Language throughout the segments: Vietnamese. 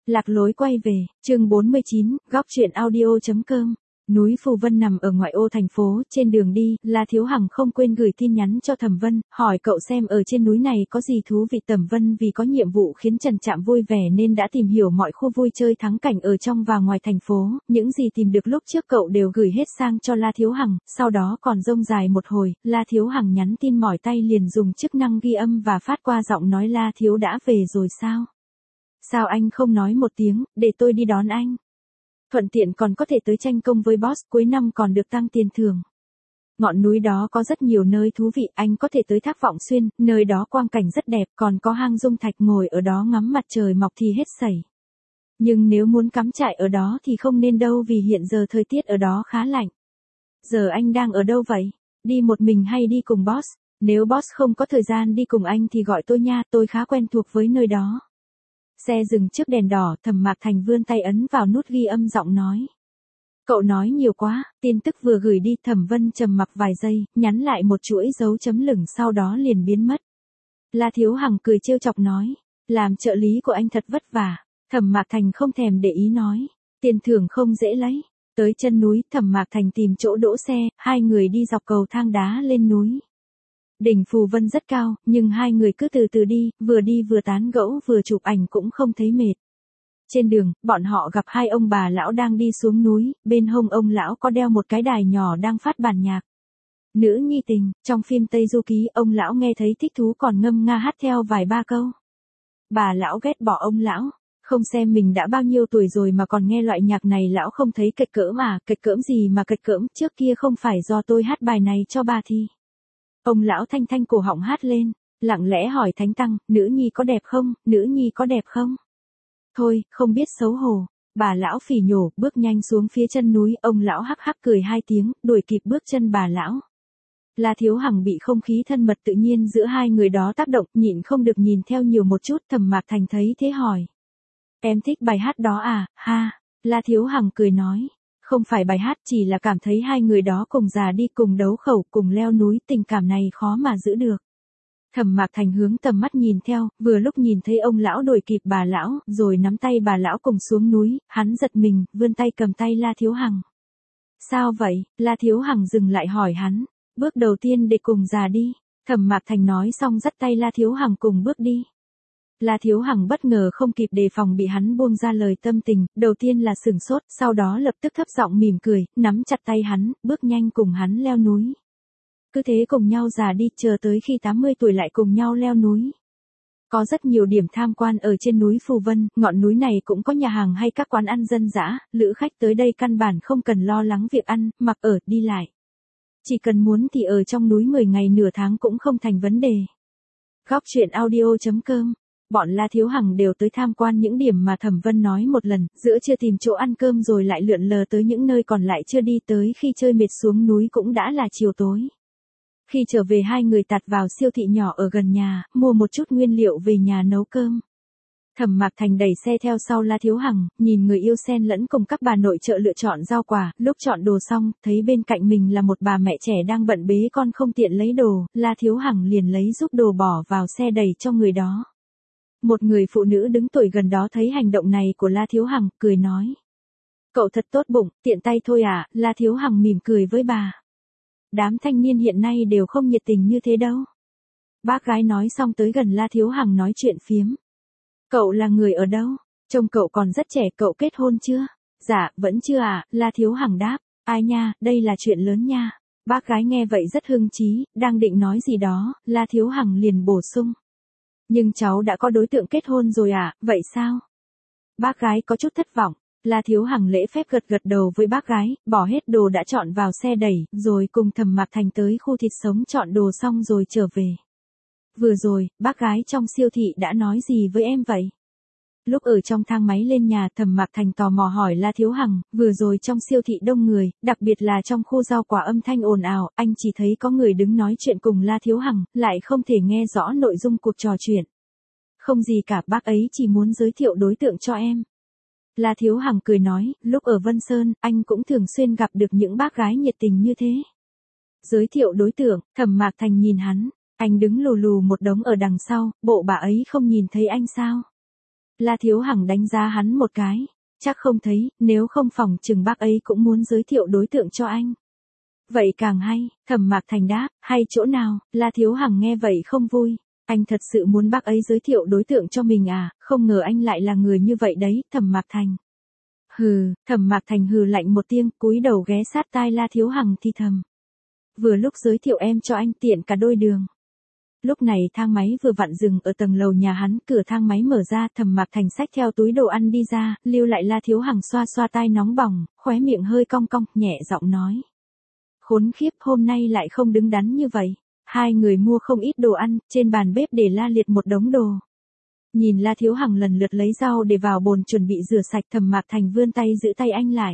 Lạc lối quay về, chương 49, góc chuyện audio.com. Núi Phù Vân nằm ở ngoại ô thành phố, trên đường đi, La Thiếu Hằng không quên gửi tin nhắn cho Thẩm Vân, hỏi cậu xem ở trên núi này có gì thú vị. Thẩm Vân vì có nhiệm vụ khiến Trần Trạm vui vẻ nên đã tìm hiểu mọi khu vui chơi thắng cảnh ở trong và ngoài thành phố, những gì tìm được lúc trước cậu đều gửi hết sang cho La Thiếu Hằng, sau đó còn rông dài một hồi, La Thiếu Hằng nhắn tin mỏi tay liền dùng chức năng ghi âm và phát qua giọng nói: La Thiếu đã về rồi sao? Sao anh không nói một tiếng, để tôi đi đón anh? Thuận tiện còn có thể tới tranh công với boss, cuối năm còn được tăng tiền thưởng. Ngọn núi đó có rất nhiều nơi thú vị, anh có thể tới Thác Vọng Xuyên, nơi đó quang cảnh rất đẹp, còn có hang Dung Thạch, ngồi ở đó ngắm mặt trời mọc thì hết sảy. Nhưng nếu muốn cắm trại ở đó thì không nên đâu, vì hiện giờ thời tiết ở đó khá lạnh. Giờ anh đang ở đâu vậy? Đi một mình hay đi cùng boss? Nếu boss không có thời gian đi cùng anh thì gọi tôi nha, tôi khá quen thuộc với nơi đó. Xe dừng trước đèn đỏ, Thẩm Mạc Thành vươn tay ấn vào nút ghi âm giọng nói. Cậu nói nhiều quá, tin tức vừa gửi đi. Thẩm Vân trầm mặc vài giây, nhắn lại một chuỗi dấu chấm lửng sau đó liền biến mất. La Thiếu Hằng cười trêu chọc nói, làm trợ lý của anh thật vất vả. Thẩm Mạc Thành không thèm để ý nói, tiền thưởng không dễ lấy. Tới chân núi, Thẩm Mạc Thành tìm chỗ đỗ xe, hai người đi dọc cầu thang đá lên núi. Đỉnh Phù Vân rất cao, nhưng hai người cứ từ từ đi vừa tán gẫu vừa chụp ảnh cũng không thấy mệt. Trên đường, bọn họ gặp hai ông bà lão đang đi xuống núi, bên hông ông lão có đeo một cái đài nhỏ đang phát bản nhạc. Nữ nhi tình, trong phim Tây Du Ký, ông lão nghe thấy thích thú còn ngâm nga hát theo vài ba câu. Bà lão ghét bỏ ông lão, không xem mình đã bao nhiêu tuổi rồi mà còn nghe loại nhạc này, lão không thấy kịch cỡm à? Kịch cỡm gì mà kịch cỡm, trước kia không phải do tôi hát bài này cho bà thì. Ông lão thanh thanh cổ họng hát lên, lặng lẽ hỏi Thánh Tăng, nữ nhi có đẹp không, nữ nhi có đẹp không? Thôi, không biết xấu hổ. Bà lão phỉ nhổ, bước nhanh xuống phía chân núi, ông lão hắc hắc cười hai tiếng, đuổi kịp bước chân bà lão. La Thiếu Hằng bị không khí thân mật tự nhiên giữa hai người đó tác động, nhịn không được nhìn theo nhiều một chút. Thẩm Mạc Thành thấy thế hỏi, em thích bài hát đó à? Ha. La Thiếu Hằng cười nói, không phải bài hát, chỉ là cảm thấy hai người đó cùng già đi, cùng đấu khẩu, cùng leo núi, tình cảm này khó mà giữ được. Thẩm Mạc Thành hướng tầm mắt nhìn theo, vừa lúc nhìn thấy ông lão đuổi kịp bà lão, rồi nắm tay bà lão cùng xuống núi, hắn giật mình, vươn tay cầm tay La Thiếu Hằng. Sao vậy? La Thiếu Hằng dừng lại hỏi hắn, bước đầu tiên để cùng già đi. Thẩm Mạc Thành nói xong dắt tay La Thiếu Hằng cùng bước đi. La Thiếu Hằng bất ngờ không kịp đề phòng bị hắn buông ra lời tâm tình, đầu tiên là sửng sốt, sau đó lập tức thấp giọng mỉm cười, nắm chặt tay hắn, bước nhanh cùng hắn leo núi. Cứ thế cùng nhau già đi, chờ tới khi 80 tuổi lại cùng nhau leo núi. Có rất nhiều điểm tham quan ở trên núi Phù Vân, ngọn núi này cũng có nhà hàng hay các quán ăn dân dã, lữ khách tới đây căn bản không cần lo lắng việc ăn, mặc ở, đi lại. Chỉ cần muốn thì ở trong núi 10 ngày nửa tháng cũng không thành vấn đề. Góc chuyện audio.com. Bọn La Thiếu Hằng đều tới tham quan những điểm mà Thẩm Vân nói một lần, giữa trưa tìm chỗ ăn cơm rồi lại lượn lờ tới những nơi còn lại chưa đi tới, khi chơi mệt xuống núi cũng đã là chiều tối. Khi trở về hai người tạt vào siêu thị nhỏ ở gần nhà, mua một chút nguyên liệu về nhà nấu cơm. Thẩm Mạc Thành đẩy xe theo sau La Thiếu Hằng, nhìn người yêu xen lẫn cùng các bà nội trợ lựa chọn rau quả, lúc chọn đồ xong, thấy bên cạnh mình là một bà mẹ trẻ đang bận bế con không tiện lấy đồ, La Thiếu Hằng liền lấy giúp đồ bỏ vào xe đẩy cho người đó. Một người phụ nữ đứng tuổi gần đó thấy hành động này của La Thiếu Hằng, cười nói. Cậu thật tốt bụng, tiện tay thôi à? La Thiếu Hằng mỉm cười với bà. Đám thanh niên hiện nay đều không nhiệt tình như thế đâu. Bác gái nói xong tới gần La Thiếu Hằng nói chuyện phiếm. Cậu là người ở đâu? Trông cậu còn rất trẻ, cậu kết hôn chưa? Dạ, vẫn chưa à? La Thiếu Hằng đáp. Ai nha, đây là chuyện lớn nha. Bác gái nghe vậy rất hưng chí, đang định nói gì đó, La Thiếu Hằng liền bổ sung. Nhưng cháu đã có đối tượng kết hôn rồi à, vậy sao? Bác gái có chút thất vọng. La Thiếu Hằng lễ phép gật gật đầu với bác gái, bỏ hết đồ đã chọn vào xe đẩy, rồi cùng Thẩm Mạc Thành tới khu thịt sống chọn đồ xong rồi trở về. Vừa rồi, bác gái trong siêu thị đã nói gì với em vậy? Lúc ở trong thang máy lên nhà, Thẩm Mạc Thành tò mò hỏi La Thiếu Hằng, vừa rồi trong siêu thị đông người, đặc biệt là trong khu rau quả âm thanh ồn ào, anh chỉ thấy có người đứng nói chuyện cùng La Thiếu Hằng, lại không thể nghe rõ nội dung cuộc trò chuyện. Không gì cả, bác ấy chỉ muốn giới thiệu đối tượng cho em. La Thiếu Hằng cười nói, lúc ở Vân Sơn, anh cũng thường xuyên gặp được những bác gái nhiệt tình như thế. Giới thiệu đối tượng, Thẩm Mạc Thành nhìn hắn, anh đứng lù lù một đống ở đằng sau, bộ bà ấy không nhìn thấy anh sao? La Thiếu Hằng đánh giá hắn một cái. Chắc không thấy, nếu không phòng chừng bác ấy cũng muốn giới thiệu đối tượng cho anh. Vậy càng hay, Thẩm Mạc Thành đáp, hay chỗ nào, La Thiếu Hằng nghe vậy không vui. Anh thật sự muốn bác ấy giới thiệu đối tượng cho mình à, không ngờ anh lại là người như vậy đấy, Thẩm Mạc Thành. Hừ, Thẩm Mạc Thành hừ lạnh một tiếng, cúi đầu ghé sát tai La Thiếu Hằng thì thầm. Vừa lúc giới thiệu em cho anh tiện cả đôi đường. Lúc này thang máy vừa vặn dừng ở tầng lầu nhà hắn, cửa thang máy mở ra, Thẩm Mạc Thành xách theo túi đồ ăn đi ra, lưu lại La Thiếu Hằng xoa xoa tai nóng bỏng, khóe miệng hơi cong cong, nhẹ giọng nói. Khốn khiếp, hôm nay lại không đứng đắn như vậy. Hai người mua không ít đồ ăn, trên bàn bếp để la liệt một đống đồ. Nhìn La Thiếu Hằng lần lượt lấy rau để vào bồn chuẩn bị rửa sạch, Thẩm Mạc Thành vươn tay giữ tay anh lại.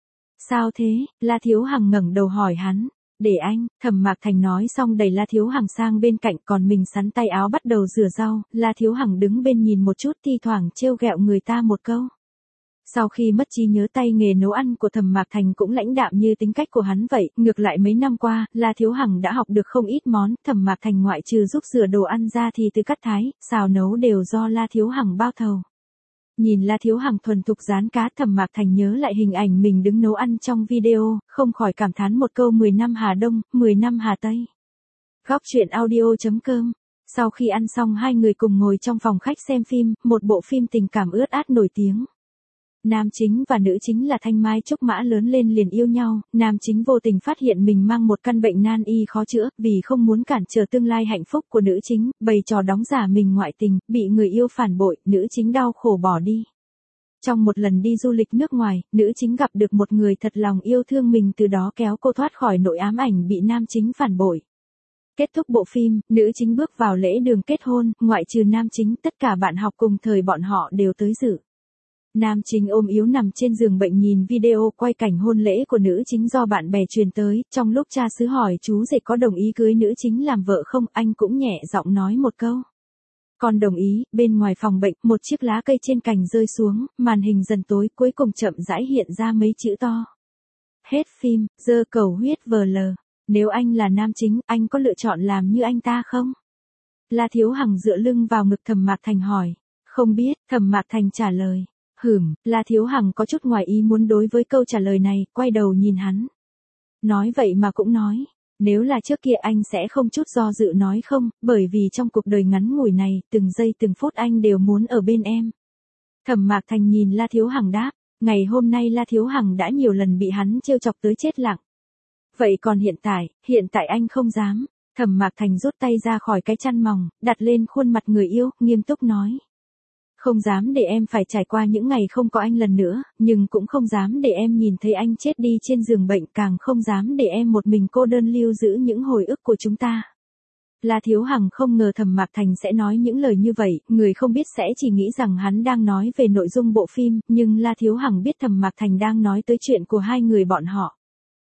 Sao thế? La Thiếu Hằng ngẩng đầu hỏi hắn. Để anh, Thẩm Mạc Thành nói xong đẩy La Thiếu Hằng sang bên cạnh, còn mình sắn tay áo bắt đầu rửa rau, La Thiếu Hằng đứng bên nhìn một chút, thi thoảng trêu ghẹo người ta một câu. Sau khi mất trí nhớ, tay nghề nấu ăn của Thẩm Mạc Thành cũng lãnh đạm như tính cách của hắn vậy, ngược lại mấy năm qua, La Thiếu Hằng đã học được không ít món, Thẩm Mạc Thành ngoại trừ giúp rửa đồ ăn ra thì từ cắt thái, xào nấu đều do La Thiếu Hằng bao thầu. Nhìn La Thiếu Hằng thuần thục rán cá, Thẩm Mạc Thành nhớ lại hình ảnh mình đứng nấu ăn trong video, không khỏi cảm thán một câu 10 năm Hà Đông, 10 năm Hà Tây. Góc truyện audio.com. Sau khi ăn xong hai người cùng ngồi trong phòng khách xem phim, một bộ phim tình cảm ướt át nổi tiếng. Nam chính và nữ chính là Thanh Mai Trúc Mã lớn lên liền yêu nhau, nam chính vô tình phát hiện mình mang một căn bệnh nan y khó chữa, vì không muốn cản trở tương lai hạnh phúc của nữ chính, bày trò đóng giả mình ngoại tình, bị người yêu phản bội, nữ chính đau khổ bỏ đi. Trong một lần đi du lịch nước ngoài, nữ chính gặp được một người thật lòng yêu thương mình, từ đó kéo cô thoát khỏi nỗi ám ảnh bị nam chính phản bội. Kết thúc bộ phim, nữ chính bước vào lễ đường kết hôn, ngoại trừ nam chính, tất cả bạn học cùng thời bọn họ đều tới dự. Nam chính ôm yếu nằm trên giường bệnh nhìn video quay cảnh hôn lễ của nữ chính do bạn bè truyền tới, trong lúc cha xứ hỏi chú rể có đồng ý cưới nữ chính làm vợ không, anh cũng nhẹ giọng nói một câu. Con đồng ý. Bên ngoài phòng bệnh, một chiếc lá cây trên cành rơi xuống, màn hình dần tối, cuối cùng chậm rãi hiện ra mấy chữ to. Hết phim, giơ cầu huyết VL. Nếu anh là nam chính, anh có lựa chọn làm như anh ta không? La Thiếu Hằng dựa lưng vào ngực Thẩm Mạc Thành hỏi. Không biết, Thẩm Mạc Thành trả lời. La Thiếu Hằng có chút ngoài ý muốn đối với câu trả lời này, quay đầu nhìn hắn. Nói vậy mà cũng nói, nếu là trước kia anh sẽ không chút do dự nói không, bởi vì trong cuộc đời ngắn ngủi này, từng giây từng phút anh đều muốn ở bên em. Thẩm Mạc Thành nhìn La Thiếu Hằng đáp, ngày hôm nay La Thiếu Hằng đã nhiều lần bị hắn trêu chọc tới chết lặng. Vậy còn hiện tại anh không dám. Thẩm Mạc Thành rút tay ra khỏi cái chăn mỏng, đặt lên khuôn mặt người yêu, nghiêm túc nói. Không dám để em phải trải qua những ngày không có anh lần nữa, nhưng cũng không dám để em nhìn thấy anh chết đi trên giường bệnh, càng không dám để em một mình cô đơn lưu giữ những hồi ức của chúng ta. La Thiếu Hằng không ngờ Thẩm Mạc Thành sẽ nói những lời như vậy, người không biết sẽ chỉ nghĩ rằng hắn đang nói về nội dung bộ phim, nhưng La Thiếu Hằng biết Thẩm Mạc Thành đang nói tới chuyện của hai người bọn họ.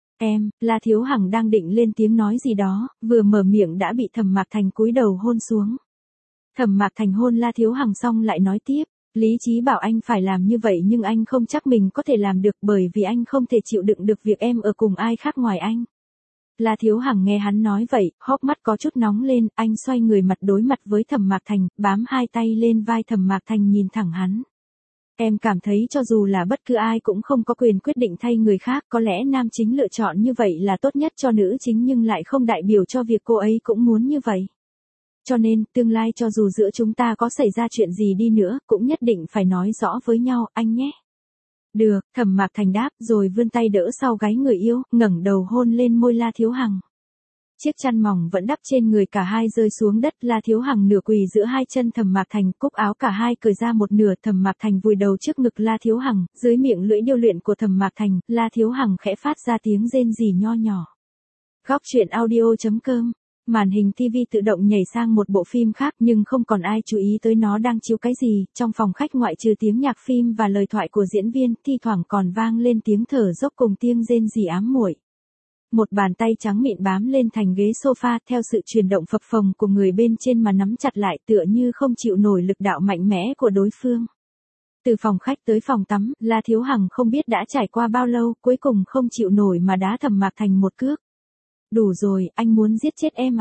La Thiếu Hằng đang định lên tiếng nói gì đó, vừa mở miệng đã bị Thẩm Mạc Thành cúi đầu hôn xuống. Thẩm Mạc Thành hôn La Thiếu Hằng xong lại nói tiếp, lý trí bảo anh phải làm như vậy nhưng anh không chắc mình có thể làm được, bởi vì anh không thể chịu đựng được việc em ở cùng ai khác ngoài anh. La Thiếu Hằng nghe hắn nói vậy, hốc mắt có chút nóng lên, anh xoay người mặt đối mặt với Thẩm Mạc Thành, bám hai tay lên vai Thẩm Mạc Thành nhìn thẳng hắn. Em cảm thấy cho dù là bất cứ ai cũng không có quyền quyết định thay người khác, có lẽ nam chính lựa chọn như vậy là tốt nhất cho nữ chính nhưng lại không đại biểu cho việc cô ấy cũng muốn như vậy. Cho nên, tương lai cho dù giữa chúng ta có xảy ra chuyện gì đi nữa, cũng nhất định phải nói rõ với nhau, anh nhé. Được, Thẩm Mạc Thành đáp, rồi vươn tay đỡ sau gáy người yêu, ngẩng đầu hôn lên môi La Thiếu Hằng. Chiếc chăn mỏng vẫn đắp trên người cả hai rơi xuống đất, La Thiếu Hằng nửa quỳ giữa hai chân Thẩm Mạc Thành, cúc áo cả hai cởi ra một nửa, Thẩm Mạc Thành vùi đầu trước ngực La Thiếu Hằng, dưới miệng lưỡi điêu luyện của Thẩm Mạc Thành, La Thiếu Hằng khẽ phát ra tiếng rên rỉ nho nhỏ. Góc truyện audio.com. Màn hình TV tự động nhảy sang một bộ phim khác nhưng không còn ai chú ý tới nó đang chiếu cái gì, trong phòng khách ngoại trừ tiếng nhạc phim và lời thoại của diễn viên, thi thoảng còn vang lên tiếng thở dốc cùng tiếng rên rỉ ám muội. Một bàn tay trắng mịn bám lên thành ghế sofa, theo sự chuyển động phập phồng của người bên trên mà nắm chặt lại, tựa như không chịu nổi lực đạo mạnh mẽ của đối phương. Từ phòng khách tới phòng tắm, La Thiếu Hằng không biết đã trải qua bao lâu, cuối cùng không chịu nổi mà đá Thẩm Mạc Thành một cước. Đủ rồi, anh muốn giết chết em à?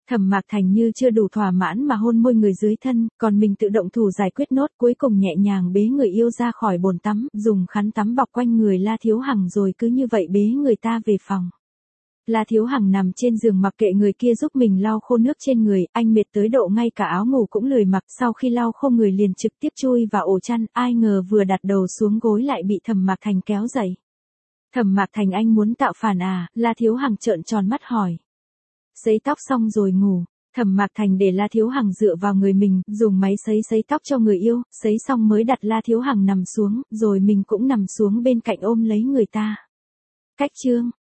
Thẩm Mạc Thành như chưa đủ thỏa mãn mà hôn môi người dưới thân, còn mình tự động thủ giải quyết nốt, cuối cùng nhẹ nhàng bế người yêu ra khỏi bồn tắm, dùng khăn tắm bọc quanh người La Thiếu Hằng rồi cứ như vậy bế người ta về phòng. La Thiếu Hằng nằm trên giường mặc kệ người kia giúp mình lau khô nước trên người, anh mệt tới độ ngay cả áo ngủ cũng lười mặc, sau khi lau khô người liền trực tiếp chui vào ổ chăn, ai ngờ vừa đặt đầu xuống gối lại bị Thẩm Mạc Thành kéo dậy. Thẩm Mạc Thành, anh muốn tạo phản à? La Thiếu Hằng trợn tròn mắt hỏi. Sấy tóc xong rồi ngủ. Thẩm Mạc Thành để La Thiếu Hằng dựa vào người mình, dùng máy sấy tóc cho người yêu, sấy xong mới đặt La Thiếu Hằng nằm xuống, rồi mình cũng nằm xuống bên cạnh ôm lấy người ta. Cách chương